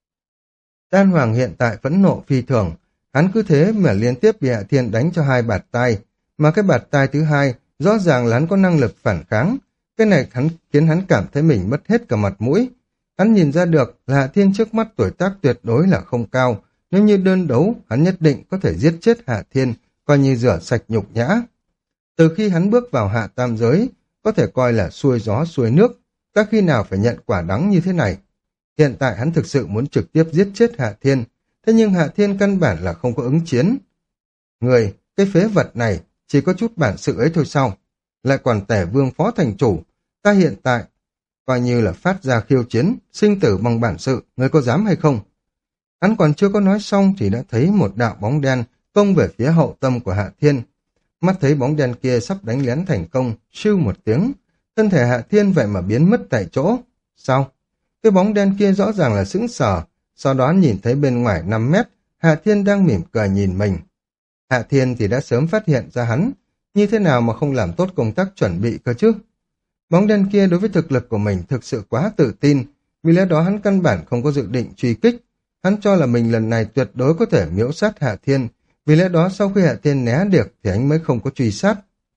Đan Hoàng hiện tại phẫn nộ phi thường. Hắn cứ thế mà liên tiếp bị Hạ Thiên đánh cho hai bạt tai. Mà cái bạt tai thứ hai rõ ràng là hắn có năng lực phản kháng. Cái này hắn khiến hắn cảm thấy mình mất hết cả mặt mũi. Hắn nhìn ra được là Hạ Thiên trước mắt tuổi tác tuyệt đối là không cao. Nếu như đơn đấu, hắn nhất định có thể giết chết Hạ Thiên, coi như rửa sạch nhục nhã. Từ khi hắn bước vào hạ tam giới, có thể coi là xuôi gió xuôi nước, các khi nào phải nhận quả đắng như thế này. Hiện tại hắn thực sự muốn trực tiếp giết chết Hạ Thiên, thế nhưng Hạ Thiên căn bản là không có ứng chiến. Người, cái phế vật này, chỉ có chút bản sự ấy thôi sao? Lại còn Tề Vương phó thành chủ, ta hiện tại, coi như là phát ra khiêu chiến, sinh tử bằng bản sự, người có dám hay không? Hắn còn chưa có nói xong thì đã thấy một đạo bóng đen công về phía hậu tâm của Hạ Thiên. Mắt thấy bóng đen kia sắp đánh lén thành công, sưu một tiếng, thân thể Hạ Thiên vậy mà biến mất tại chỗ. Sao? Cái bóng đen kia rõ ràng là sững sờ, sau đó nhìn thấy bên ngoài năm mét, Hạ Thiên đang mỉm cười nhìn mình. Hạ Thiên thì đã sớm phát hiện ra hắn, như thế nào mà không làm tốt công tác chuẩn bị cơ chứ? Bóng đen kia đối với thực lực của mình thực sự quá tự tin, vì lẽ đó hắn căn bản không có dự định truy kích. Hắn cho là mình lần này tuyệt đối có thể miễu sát Hạ Thiên, vì lẽ đó sau khi Hạ Thiên né được thì anh mới không có truy sát.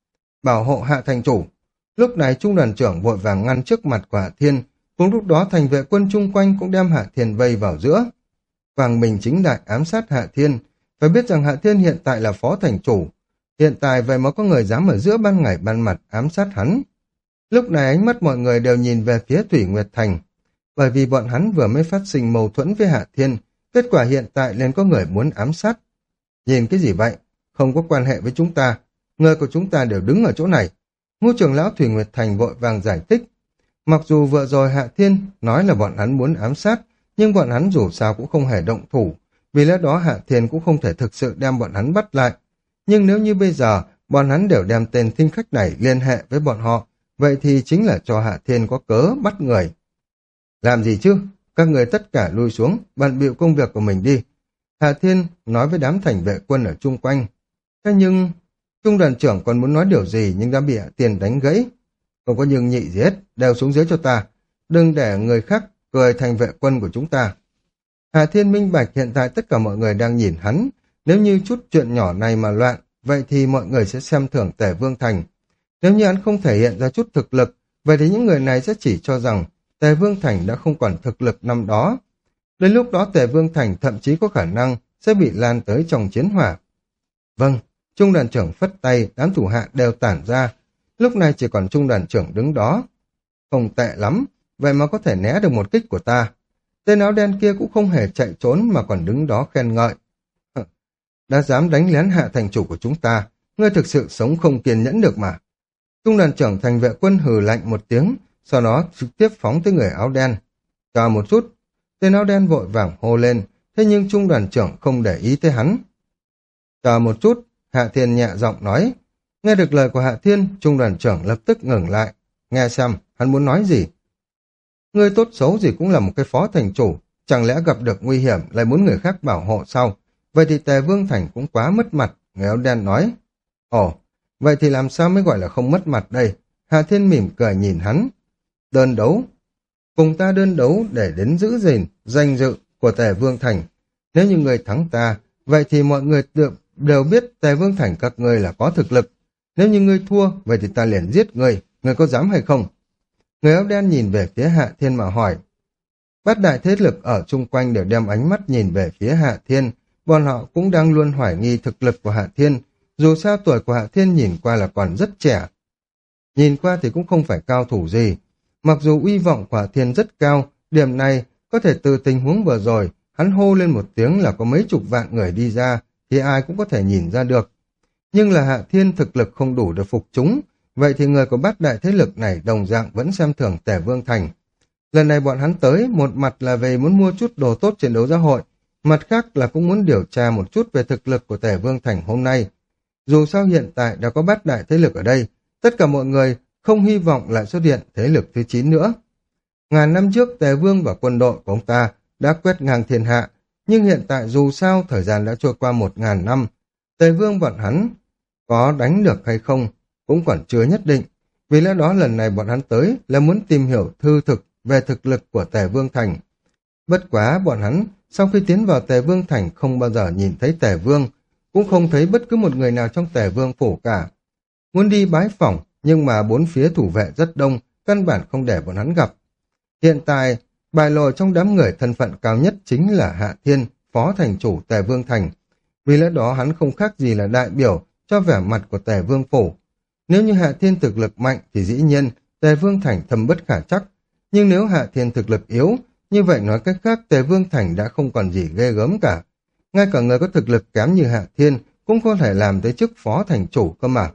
Bảo hộ Hạ thành chủ. Lúc này trung đoàn trưởng vội vàng ngăn trước mặt của Hạ Thiên, cùng lúc đó thành vệ quân chung quanh cũng đem Hạ Thiên vây vào giữa. Quang Minh chính đại ám sát Hạ Thiên, phải biết rằng Hạ Thiên hiện tại là phó thành chủ, hiện tại vậy mà có người dám ở giữa ban ngày ban mặt ám sát hắn. Lúc này ánh mắt mọi người đều nhìn về phía Thủy Nguyệt Thành, bởi vì bọn hắn vừa mới phát sinh mâu thuẫn với Hạ Thiên, kết quả hiện tại liền có người muốn ám sát. Nhìn cái gì vậy? Không có quan hệ với chúng ta, người của chúng ta đều đứng ở chỗ này. Ngũ trưởng lão Thủy Nguyệt Thành vội vàng giải thích. Mặc dù vừa rồi Hạ Thiên nói là bọn hắn muốn ám sát, nhưng bọn hắn dù sao cũng không hề động thủ, vì lẽ đó Hạ Thiên cũng không thể thực sự đem bọn hắn bắt lại. Nhưng nếu như bây giờ bọn hắn đều đem tên thinh khách này liên hệ với bọn họ, vậy thì chính là cho Hạ Thiên có cớ bắt người. Làm gì chứ? Các người tất cả lui xuống, bận bịu công việc của mình đi. Hạ Thiên nói với đám thành vệ quân ở chung quanh. Thế nhưng, trung đoàn trưởng còn muốn nói điều gì nhưng đã bị Hạ Thiên đánh gãy. Không có nhưng nhị gì hết, đều xuống dưới cho ta. Đừng để người khác cười thành vệ quân của chúng ta. Hạ Thiên minh bạch hiện tại tất cả mọi người đang nhìn hắn. Nếu như chút chuyện nhỏ này mà loạn, vậy thì mọi người sẽ xem thưởng Tề Vương Thành. Nếu như hắn không thể hiện ra chút thực lực, vậy thì những người này sẽ chỉ cho rằng Tề Vương Thành đã không còn thực lực năm đó. Đến lúc đó Tề Vương Thành thậm chí có khả năng sẽ bị lan tới trong chiến hỏa. Vâng, trung đoàn trưởng phất tay, đám thủ hạ đều tản ra. Lúc này chỉ còn trung đoàn trưởng đứng đó. Không tệ lắm, vậy mà có thể né được một kích của ta. Tên áo đen kia cũng không hề chạy trốn mà còn đứng đó khen ngợi. Đã dám đánh lén Hạ thành chủ của chúng ta, ngươi thực sự sống không kiên nhẫn được mà. Trung đoàn trưởng thành vệ quân hừ lạnh một tiếng, sau đó trực tiếp phóng tới người áo đen. Chờ một chút, tên áo đen vội vàng hô lên, thế nhưng trung đoàn trưởng không để ý tới hắn. Chờ một chút, Hạ Thiên nhẹ giọng nói. Nghe được lời của Hạ Thiên, trung đoàn trưởng lập tức ngừng lại. Nghe xem, hắn muốn nói gì? Ngươi tốt xấu gì cũng là một cái phó thành chủ, chẳng lẽ gặp được nguy hiểm lại muốn người khác bảo hộ sao? Vậy thì Tề Vương Thành cũng quá mất mặt, người áo đen nói. Ồ, vậy thì làm sao mới gọi là không mất mặt đây? Hạ Thiên mỉm cười nhìn hắn. Đơn đấu. Cùng ta đơn đấu để đến giữ gìn danh dự của Tề Vương Thành. Nếu như người thắng ta, vậy thì mọi người được, đều biết Tề Vương Thành các ngươi là có thực lực. Nếu như ngươi thua, vậy thì ta liền giết ngươi, ngươi có dám hay không? Người áo đen nhìn về phía Hạ Thiên mà hỏi. Bát đại thế lực ở chung quanh đều đem ánh mắt nhìn về phía Hạ Thiên, bọn họ cũng đang luôn hoài nghi thực lực của Hạ Thiên, dù sao tuổi của Hạ Thiên nhìn qua là còn rất trẻ. Nhìn qua thì cũng không phải cao thủ gì, mặc dù uy vọng của Hạ Thiên rất cao, điểm này có thể từ tình huống vừa rồi, hắn hô lên một tiếng là có mấy chục vạn người đi ra, thì ai cũng có thể nhìn ra được. Nhưng là Hạ Thiên thực lực không đủ để phục chúng, vậy thì người của bát đại thế lực này đồng dạng vẫn xem thường Tề Vương Thành. Lần này bọn hắn tới, một mặt là về muốn mua chút đồ tốt trên đấu giá hội, mặt khác là cũng muốn điều tra một chút về thực lực của Tề Vương Thành hôm nay. Dù sao hiện tại đã có bát đại thế lực ở đây, tất cả mọi người không hy vọng lại xuất hiện thế lực thứ chín nữa. Ngàn năm trước Tề Vương và quân đội của ông ta đã quét ngang thiên hạ, nhưng hiện tại dù sao thời gian đã trôi qua một ngàn năm, Tề Vương bọn hắn có đánh được hay không cũng còn chưa nhất định. Vì lẽ đó lần này bọn hắn tới là muốn tìm hiểu thư thực về thực lực của Tề Vương Thành. Bất quá bọn hắn sau khi tiến vào Tề Vương Thành không bao giờ nhìn thấy Tề Vương, cũng không thấy bất cứ một người nào trong Tề Vương phủ cả. Muốn đi bái phỏng, nhưng mà bốn phía thủ vệ rất đông, căn bản không để bọn hắn gặp. Hiện tại, bài lộ trong đám người thân phận cao nhất chính là Hạ Thiên, phó thành chủ Tề Vương Thành. Vì lẽ đó hắn không khác gì là đại biểu cho vẻ mặt của Tề Vương phủ. Nếu như Hạ Thiên thực lực mạnh thì dĩ nhiên Tề Vương Thành thâm bất khả trắc. Nhưng nếu Hạ Thiên thực lực yếu, như vậy nói cách khác Tề Vương Thành đã không còn gì ghê gớm cả. Ngay cả người có thực lực kém như Hạ Thiên cũng có thể làm tới chức phó thành chủ cơ mà.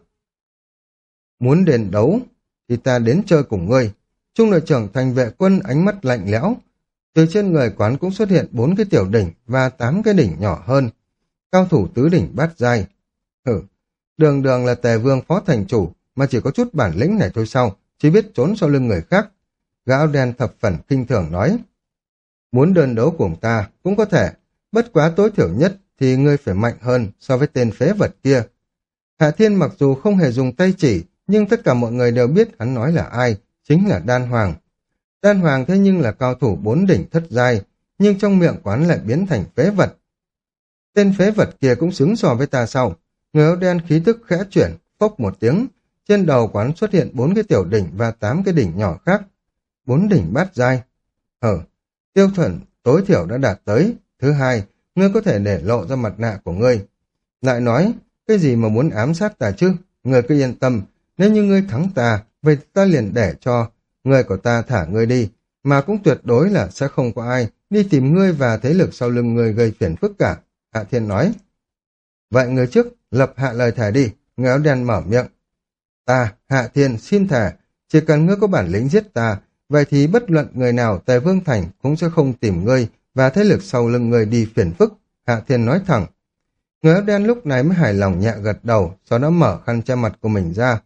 Muốn đến đấu thì ta đến chơi cùng ngươi. Trung đội trưởng thành vệ quân ánh mắt lạnh lẽo. Từ trên người quán cũng xuất hiện bốn cái tiểu đỉnh và tám cái đỉnh nhỏ hơn. Cao thủ tứ đỉnh bát giai. Hử, đường đường là Tề Vương phó thành chủ mà chỉ có chút bản lĩnh này thôi sao, chỉ biết trốn sau lưng người khác. Gã áo đen thập phần khinh thường nói. Muốn đơn đấu cùng ta cũng có thể, bất quá tối thiểu nhất thì ngươi phải mạnh hơn so với tên phế vật kia. Hạ Thiên mặc dù không hề dùng tay chỉ, nhưng tất cả mọi người đều biết hắn nói là ai, chính là Đan Hoàng. Đan Hoàng thế nhưng là cao thủ bốn đỉnh thất giai, nhưng trong miệng quán lại biến thành phế vật. Tên phế vật kia cũng xứng so với ta sau. Người áo đen khí tức khẽ chuyển, phốc một tiếng, trên đầu quán xuất hiện bốn cái tiểu đỉnh và tám cái đỉnh nhỏ khác. Bốn đỉnh bát giai. Hở, tiêu chuẩn tối thiểu đã đạt tới. Thứ hai, ngươi có thể để lộ ra mặt nạ của ngươi. Lại nói, cái gì mà muốn ám sát ta chứ? Ngươi cứ yên tâm, nếu như ngươi thắng ta, vậy ta liền để cho người của ta thả ngươi đi, mà cũng tuyệt đối là sẽ không có ai đi tìm ngươi và thế lực sau lưng ngươi gây phiền phức cả. Hạ Thiên nói. Vậy người trước, lập hạ lời thề đi. Người áo đen mở miệng. Ta, Hạ Thiên, xin thề, chỉ cần ngươi có bản lĩnh giết ta, vậy thì bất luận người nào Tề Vương Thành cũng sẽ không tìm ngươi và thế lực sau lưng ngươi đi phiền phức. Hạ Thiên nói thẳng. Người áo đen lúc này mới hài lòng nhẹ gật đầu, sau đó mở khăn che mặt của mình ra.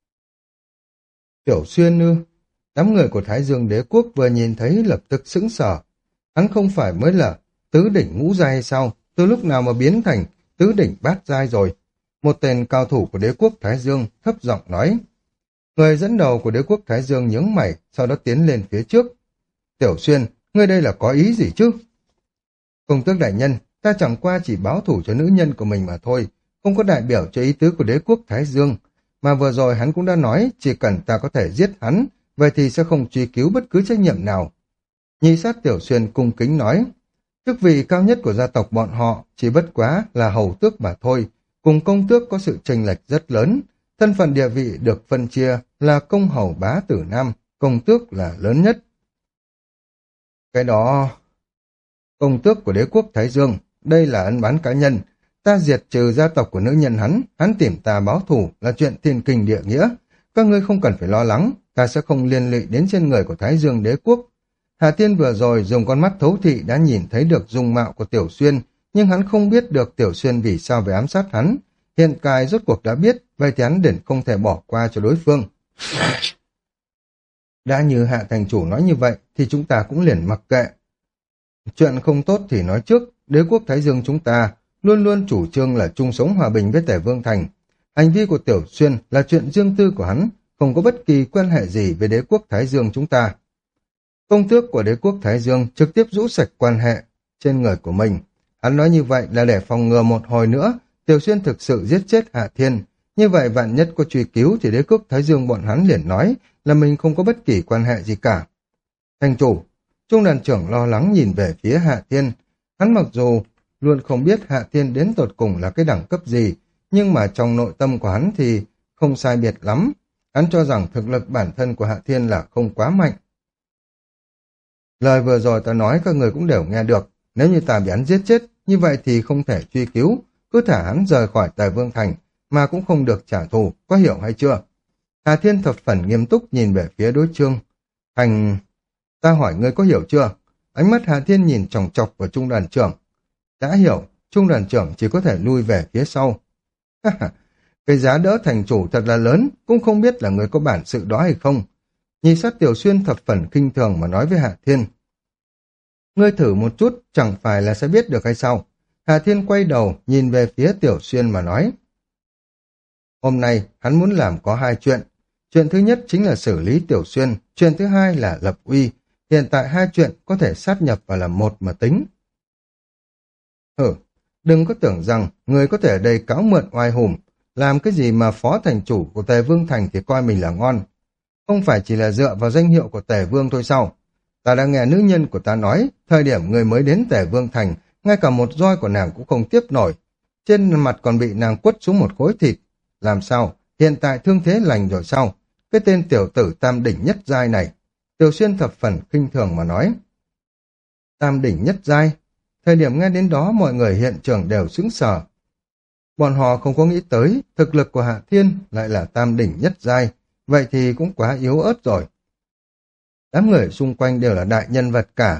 Tiểu Xuyên ư? Đám người của Thái Dương Đế Quốc vừa nhìn thấy lập tức sững sờ. Hắn không phải mới là tứ đỉnh ngũ giai hay sao? Từ lúc nào mà biến thành tứ đỉnh bát giai rồi? Một tên cao thủ của Đế Quốc Thái Dương thấp giọng nói. Người dẫn đầu của Đế Quốc Thái Dương nhướng mày, sau đó tiến lên phía trước. Tiểu Xuyên, ngươi đây là có ý gì chứ? Công tước đại nhân, ta chẳng qua chỉ báo thủ cho nữ nhân của mình mà thôi, không có đại biểu cho ý tứ của Đế Quốc Thái Dương. Mà vừa rồi hắn cũng đã nói, chỉ cần ta có thể giết hắn, vậy thì sẽ không truy cứu bất cứ trách nhiệm nào. Nhị sát Tiểu Xuyên cung kính nói, chức vị cao nhất của gia tộc bọn họ chỉ bất quá là hầu tước mà thôi, cùng công tước có sự chênh lệch rất lớn, thân phận địa vị được phân chia là công hầu bá tử nam, công tước là lớn nhất. Cái đó... Công tước của Đế Quốc Thái Dương, đây là ân oán cá nhân, ta diệt trừ gia tộc của nữ nhân hắn, hắn tìm ta báo thù là chuyện thiên kinh địa nghĩa, các ngươi không cần phải lo lắng, ta sẽ không liên lụy đến trên người của Thái Dương Đế Quốc. Hà Tiên vừa rồi dùng con mắt thấu thị đã nhìn thấy được dung mạo của Tiểu Xuyên, nhưng hắn không biết được Tiểu Xuyên vì sao phải ám sát hắn. Hiện tại rốt cuộc đã biết, vậy thì hắn đến không thể bỏ qua cho đối phương. Đã như Hạ thành chủ nói như vậy, thì chúng ta cũng liền mặc kệ. Chuyện không tốt thì nói trước, Đế Quốc Thái Dương chúng ta luôn luôn chủ trương là chung sống hòa bình với Tề Vương Thành. Hành vi của Tiểu Xuyên là chuyện riêng tư của hắn, không có bất kỳ quan hệ gì với Đế Quốc Thái Dương chúng ta. Công tước của Đế Quốc Thái Dương trực tiếp rũ sạch quan hệ trên người của mình. Hắn nói như vậy là để phòng ngừa một hồi nữa, Tiểu Xuyên thực sự giết chết Hạ Thiên. Như vậy vạn nhất có truy cứu thì Đế Quốc Thái Dương bọn hắn liền nói là mình không có bất kỳ quan hệ gì cả. Thành chủ, Trung đoàn trưởng lo lắng nhìn về phía Hạ Thiên. Hắn mặc dù luôn không biết Hạ Thiên đến tột cùng là cái đẳng cấp gì, nhưng mà trong nội tâm của hắn thì không sai biệt lắm. Hắn cho rằng thực lực bản thân của Hạ Thiên là không quá mạnh. Lời vừa rồi ta nói các người cũng đều nghe được. Nếu như ta bị hắn giết chết, như vậy thì không thể truy cứu. Cứ thả hắn rời khỏi Tề Vương Thành, mà cũng không được trả thù, có hiểu hay chưa? Hạ Thiên thập phần nghiêm túc nhìn về phía đối phương. Thành... Ta hỏi ngươi có hiểu chưa? Ánh mắt Hạ Thiên nhìn chòng chọc vào trung đoàn trưởng. Đã hiểu, trung đoàn trưởng chỉ có thể lui về phía sau. Cái giá đỡ thành chủ thật là lớn, cũng không biết là người có bản sự đó hay không. Nhi sát Tiểu Xuyên thập phần khinh thường mà nói với Hạ Thiên. Ngươi thử một chút, chẳng phải là sẽ biết được hay sao? Hạ Thiên quay đầu, nhìn về phía Tiểu Xuyên mà nói. Hôm nay, hắn muốn làm có hai chuyện. Chuyện thứ nhất chính là xử lý Tiểu Xuyên, chuyện thứ hai là lập uy. Hiện tại hai chuyện có thể sát nhập vào làm một mà tính. Hử, đừng có tưởng rằng người có thể ở đây cáo mượn oai hùng, làm cái gì mà phó thành chủ của Tề Vương Thành thì coi mình là ngon. Không phải chỉ là dựa vào danh hiệu của Tề Vương thôi sao? Ta đã nghe nữ nhân của ta nói, thời điểm người mới đến Tề Vương Thành, ngay cả một roi của nàng cũng không tiếp nổi. Trên mặt còn bị nàng quất xuống một khối thịt. Làm sao? Hiện tại thương thế lành rồi sao? Cái tên tiểu tử tam đỉnh nhất giai này. Tiểu Xuyên thập phần khinh thường mà nói. Tam đỉnh nhất giai. Thời điểm nghe đến đó mọi người hiện trường đều sững sờ. Bọn họ không có nghĩ tới thực lực của Hạ Thiên lại là tam đỉnh nhất giai. Vậy thì cũng quá yếu ớt rồi. Đám người xung quanh đều là đại nhân vật cả.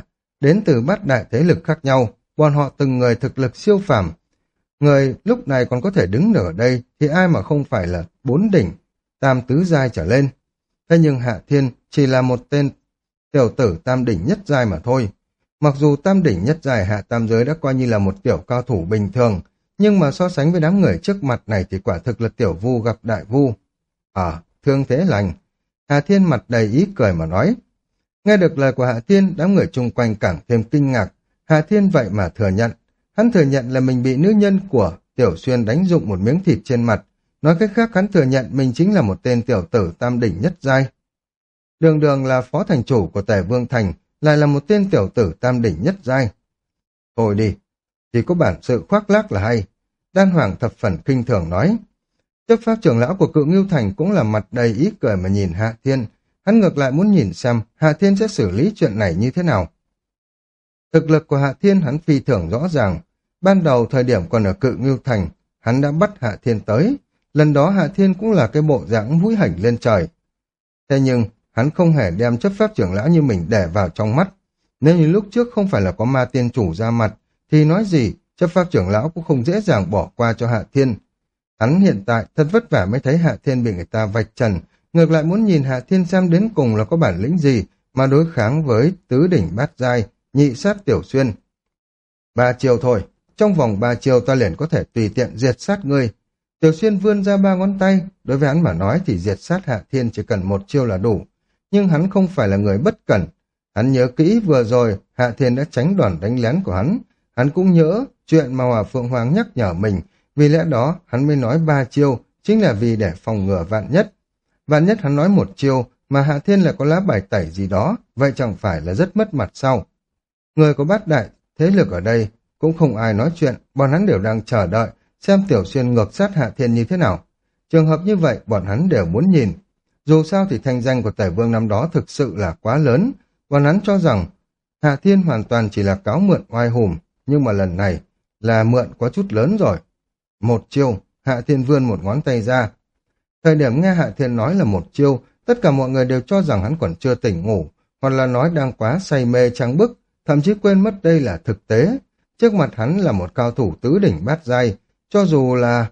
đến từ bát đại thế lực khác nhau, bọn họ từng người thực lực siêu phàm. Người lúc này còn có thể đứng ở đây thì ai mà không phải là bốn đỉnh, tam tứ giai trở lên. Thế nhưng Hạ Thiên chỉ là một tên tiểu tử tam đỉnh nhất giai mà thôi. Mặc dù tam đỉnh nhất giai hạ tam giới đã coi như là một tiểu cao thủ bình thường, nhưng mà so sánh với đám người trước mặt này thì quả thực là tiểu vu gặp đại vu. À, thương thế lành. Hạ Thiên mặt đầy ý cười mà nói. Nghe được lời của Hạ Thiên, đám người chung quanh càng thêm kinh ngạc. Hạ Thiên vậy mà thừa nhận. Hắn thừa nhận là mình bị nữ nhân của Tiểu Xuyên đánh dụng một miếng thịt trên mặt. Nói cách khác, hắn thừa nhận mình chính là một tên tiểu tử tam đỉnh nhất giai. Đường đường là phó thành chủ của Tề Vương Thành, lại là một tên tiểu tử tam đỉnh nhất giai. Thôi đi, chỉ có bản sự khoác lác là hay. Đan Hoàng thập phần kinh thường nói. Chấp pháp trưởng lão của Cự Ngưu Thành cũng là mặt đầy ý cười mà nhìn Hạ Thiên. Hắn ngược lại muốn nhìn xem Hạ Thiên sẽ xử lý chuyện này như thế nào. Thực lực của Hạ Thiên hắn phi thường rõ ràng. Ban đầu thời điểm còn ở Cự Ngưu Thành, hắn đã bắt Hạ Thiên tới. Lần đó Hạ Thiên cũng là cái bộ dạng mũi hảnh lên trời. Thế nhưng, hắn không hề đem chấp pháp trưởng lão như mình để vào trong mắt. Nếu như lúc trước không phải là có ma tiên chủ ra mặt, thì nói gì, chấp pháp trưởng lão cũng không dễ dàng bỏ qua cho Hạ Thiên. Hắn hiện tại thật vất vả mới thấy Hạ Thiên bị người ta vạch trần, ngược lại muốn nhìn Hạ Thiên xem đến cùng là có bản lĩnh gì mà đối kháng với tứ đỉnh bát giai, nhị sát Tiểu Xuyên. Ba chiều thôi, trong vòng ba chiều ta liền có thể tùy tiện diệt sát ngươi. Tiểu Xuyên vươn ra ba ngón tay, đối với hắn mà nói thì diệt sát Hạ Thiên chỉ cần một chiêu là đủ. Nhưng hắn không phải là người bất cẩn. Hắn nhớ kỹ vừa rồi Hạ Thiên đã tránh đòn đánh lén của hắn. Hắn cũng nhớ chuyện mà Hỏa Phượng Hoàng nhắc nhở mình. Vì lẽ đó hắn mới nói ba chiêu, chính là vì để phòng ngừa vạn nhất. Vạn nhất hắn nói một chiêu mà Hạ Thiên lại có lá bài tẩy gì đó, vậy chẳng phải là rất mất mặt sau. Người có bát đại thế lực ở đây cũng không ai nói chuyện, bọn hắn đều đang chờ đợi xem Tiểu Xuyên ngược sát Hạ Thiên như thế nào. Trường hợp như vậy bọn hắn đều muốn nhìn. Dù sao thì thanh danh của Tề Vương năm đó thực sự là quá lớn, bọn hắn cho rằng Hạ Thiên hoàn toàn chỉ là cáo mượn oai hùm, nhưng mà lần này là mượn quá chút lớn rồi. Một chiêu, Hạ Thiên vươn một ngón tay ra. Thời điểm nghe Hạ Thiên nói là một chiêu, tất cả mọi người đều cho rằng hắn còn chưa tỉnh ngủ, hoặc là nói đang quá say mê trăng bức, thậm chí quên mất đây là thực tế. Trước mặt hắn là một cao thủ tứ đỉnh bát giai, cho dù là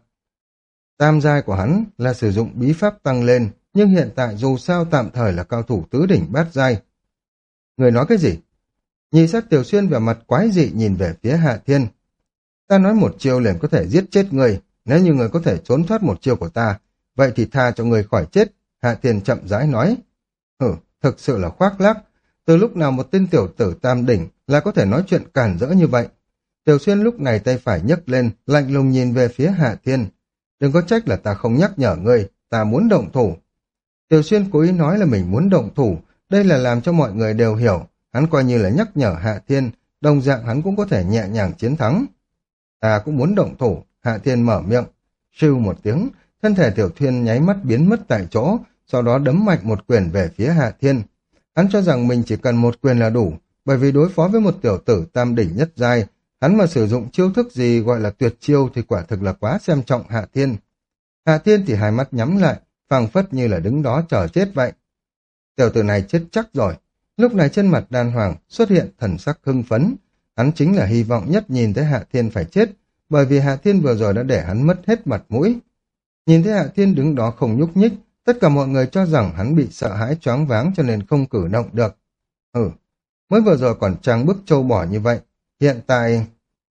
tam giai của hắn là sử dụng bí pháp tăng lên, nhưng hiện tại dù sao tạm thời là cao thủ tứ đỉnh bát giai. Người nói cái gì? Nhị sát Tiểu Xuyên vẻ mặt quái dị nhìn về phía Hạ Thiên. Ta nói một chiêu liền có thể giết chết người, nếu như người có thể trốn thoát một chiêu của ta, vậy thì tha cho người khỏi chết. Hạ Thiên chậm rãi nói. Hử, thực sự là khoác lác. Từ lúc nào một tên tiểu tử tam đỉnh là có thể nói chuyện cản rỡ như vậy? Tiểu Xuyên lúc này tay phải nhấc lên, lạnh lùng nhìn về phía Hạ Thiên. Đừng có trách là ta không nhắc nhở ngươi, ta muốn động thủ. Tiểu Xuyên cố ý nói là mình muốn động thủ, đây là làm cho mọi người đều hiểu. Hắn coi như là nhắc nhở Hạ Thiên, đồng dạng hắn cũng có thể nhẹ nhàng chiến thắng. Ta cũng muốn động thủ, Hạ Thiên mở miệng. Sưu một tiếng, thân thể Tiểu Thuyên nháy mắt biến mất tại chỗ, sau đó đấm mạnh một quyền về phía Hạ Thiên. Hắn cho rằng mình chỉ cần một quyền là đủ, bởi vì đối phó với một tiểu tử tam đỉnh nhất giai, hắn mà sử dụng chiêu thức gì gọi là tuyệt chiêu thì quả thực là quá xem trọng Hạ Thiên. Hạ Thiên thì hai mắt nhắm lại, phảng phất như là đứng đó chờ chết vậy. Tiểu tử này chết chắc rồi. Lúc này trên mặt Đan Hoàng xuất hiện thần sắc hưng phấn. Hắn chính là hy vọng nhất nhìn thấy Hạ Thiên phải chết, bởi vì Hạ Thiên vừa rồi đã để hắn mất hết mặt mũi. Nhìn thấy Hạ Thiên đứng đó không nhúc nhích, tất cả mọi người cho rằng hắn bị sợ hãi choáng váng cho nên không cử động được. Ừ, mới vừa rồi còn trang bức trâu bò như vậy, hiện tại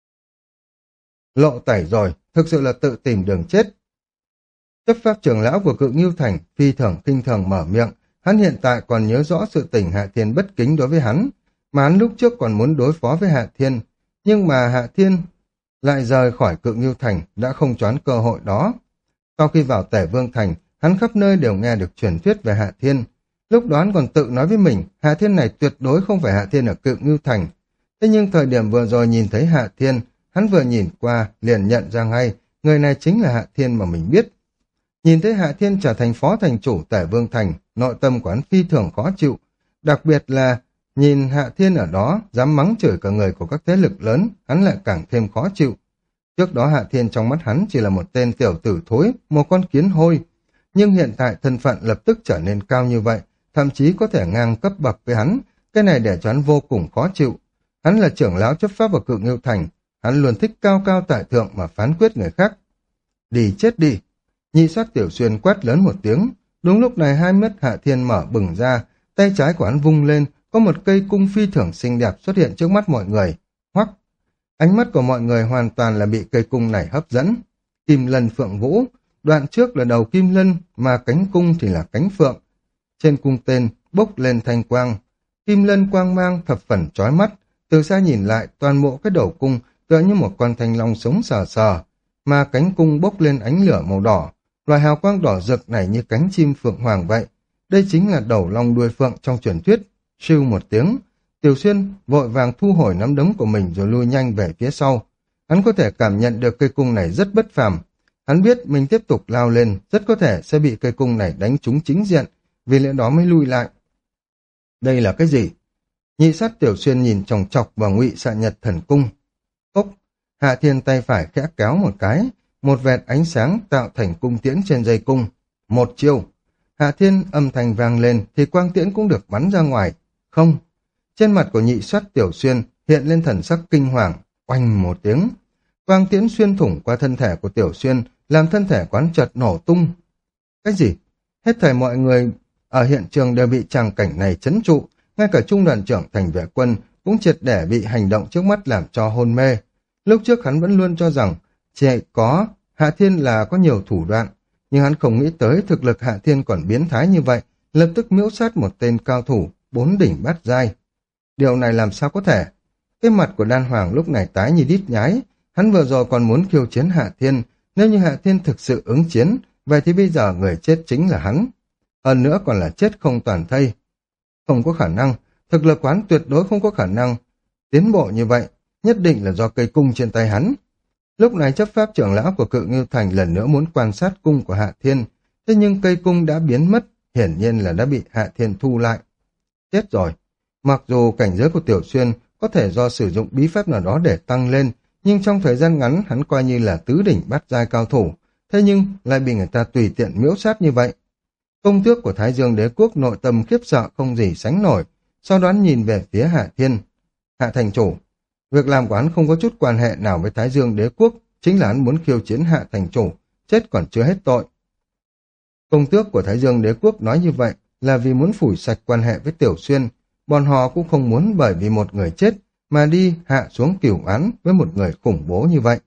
lộ tẩy rồi, thực sự là tự tìm đường chết. Chấp pháp trưởng lão của Cự Ngưu Thành phi thường kinh thường mở miệng, hắn hiện tại còn nhớ rõ sự tình Hạ Thiên bất kính đối với hắn, mà hắn lúc trước còn muốn đối phó với Hạ Thiên, nhưng mà Hạ Thiên lại rời khỏi Cự Ngưu Thành, đã không choán cơ hội đó. Sau khi vào Tề Vương Thành, hắn khắp nơi đều nghe được truyền thuyết về Hạ Thiên. Lúc đó hắn còn tự nói với mình, Hạ Thiên này tuyệt đối không phải Hạ Thiên ở Cự Ngưu Thành. Thế nhưng thời điểm vừa rồi nhìn thấy Hạ Thiên, hắn vừa nhìn qua liền nhận ra ngay, người này chính là Hạ Thiên mà mình biết. Nhìn thấy Hạ Thiên trở thành phó thành chủ Tề Vương Thành, nội tâm của hắn phi thường khó chịu. Đặc biệt là nhìn Hạ Thiên ở đó, dám mắng chửi cả người của các thế lực lớn, hắn lại càng thêm khó chịu. Trước đó Hạ Thiên trong mắt hắn chỉ là một tên tiểu tử thối, một con kiến hôi. Nhưng hiện tại thân phận lập tức trở nên cao như vậy, thậm chí có thể ngang cấp bậc với hắn, cái này để cho hắn vô cùng khó chịu. Hắn là trưởng lão chấp pháp ở Cự Ngưu Thành, hắn luôn thích cao cao tại thượng mà phán quyết người khác. Đi chết đi! Nhị Soát Tiểu Xuyên quát lớn một tiếng. Đúng lúc này hai mắt Hạ Thiên mở bừng ra, tay trái của hắn vung lên, có một cây cung phi thường xinh đẹp xuất hiện trước mắt mọi người. Hoắc! Ánh mắt của mọi người hoàn toàn là bị cây cung này hấp dẫn. Kim lân phượng vũ, đoạn trước là đầu kim lân, mà cánh cung thì là cánh phượng. Trên cung tên bốc lên thanh quang, kim lân quang mang thập phần chói mắt. Từ xa nhìn lại, toàn bộ cái đầu cung tựa như một con thanh long sống sờ sờ, mà cánh cung bốc lên ánh lửa màu đỏ. Loại hào quang đỏ rực này như cánh chim phượng hoàng vậy. Đây chính là đầu long đuôi phượng trong truyền thuyết. Sưu một tiếng, Tiểu Xuyên vội vàng thu hồi nắm đấm của mình rồi lui nhanh về phía sau. Hắn có thể cảm nhận được cây cung này rất bất phàm. Hắn biết mình tiếp tục lao lên, rất có thể sẽ bị cây cung này đánh trúng chính diện, vì lẽ đó mới lui lại. Đây là cái gì? Nhị Sát Tiểu Xuyên nhìn chòng chọc vào Ngụy Xạ Nhật thần cung. Ốc! Hạ Thiên tay phải khẽ kéo một cái, một vệt ánh sáng tạo thành cung tiễn trên dây cung. Một chiêu! Hạ Thiên âm thanh vang lên thì quang tiễn cũng được bắn ra ngoài. Không! Trên mặt của Nhị Soát Tiểu Xuyên hiện lên thần sắc kinh hoàng, oanh một tiếng. Quang tiễn xuyên thủng qua thân thể của Tiểu Xuyên, làm thân thể quán chợt nổ tung. Cái gì? Hết thảy mọi người ở hiện trường đều bị tràng cảnh này chấn trụ, ngay cả trung đoàn trưởng thành vệ quân cũng triệt để bị hành động trước mắt làm cho hôn mê. Lúc trước hắn vẫn luôn cho rằng chỉ có Hạ Thiên là có nhiều thủ đoạn, nhưng hắn không nghĩ tới thực lực Hạ Thiên còn biến thái như vậy, lập tức miễu sát một tên cao thủ, bốn đỉnh bát giai. Điều này làm sao có thể? Cái mặt của Đan Hoàng lúc này tái như đít nhái, hắn vừa rồi còn muốn khiêu chiến Hạ Thiên, nếu như Hạ Thiên thực sự ứng chiến, vậy thì bây giờ người chết chính là hắn. Hơn nữa còn là chết không toàn thây. Không có khả năng, thực lực quán tuyệt đối không có khả năng tiến bộ như vậy, nhất định là do cây cung trên tay hắn. Lúc này chấp pháp trưởng lão của Cự Ngưu Thành lần nữa muốn quan sát cung của Hạ Thiên, thế nhưng cây cung đã biến mất, hiển nhiên là đã bị Hạ Thiên thu lại. Chết rồi, mặc dù cảnh giới của Tiểu Xuyên có thể do sử dụng bí pháp nào đó để tăng lên, nhưng trong thời gian ngắn hắn coi như là tứ đỉnh bát giai cao thủ, thế nhưng lại bị người ta tùy tiện miễu sát như vậy. Công tước của Thái Dương Đế Quốc nội tâm khiếp sợ không gì sánh nổi, sau đó nhìn về phía Hạ Thiên. Hạ thành chủ, việc làm của hắn không có chút quan hệ nào với Thái Dương Đế Quốc, chính là hắn muốn khiêu chiến Hạ thành chủ, chết còn chưa hết tội. Công tước của Thái Dương Đế Quốc nói như vậy là vì muốn phủi sạch quan hệ với Tiểu Xuyên, bọn họ cũng không muốn bởi vì một người chết mà đi hạ xuống cửu án với một người khủng bố như vậy.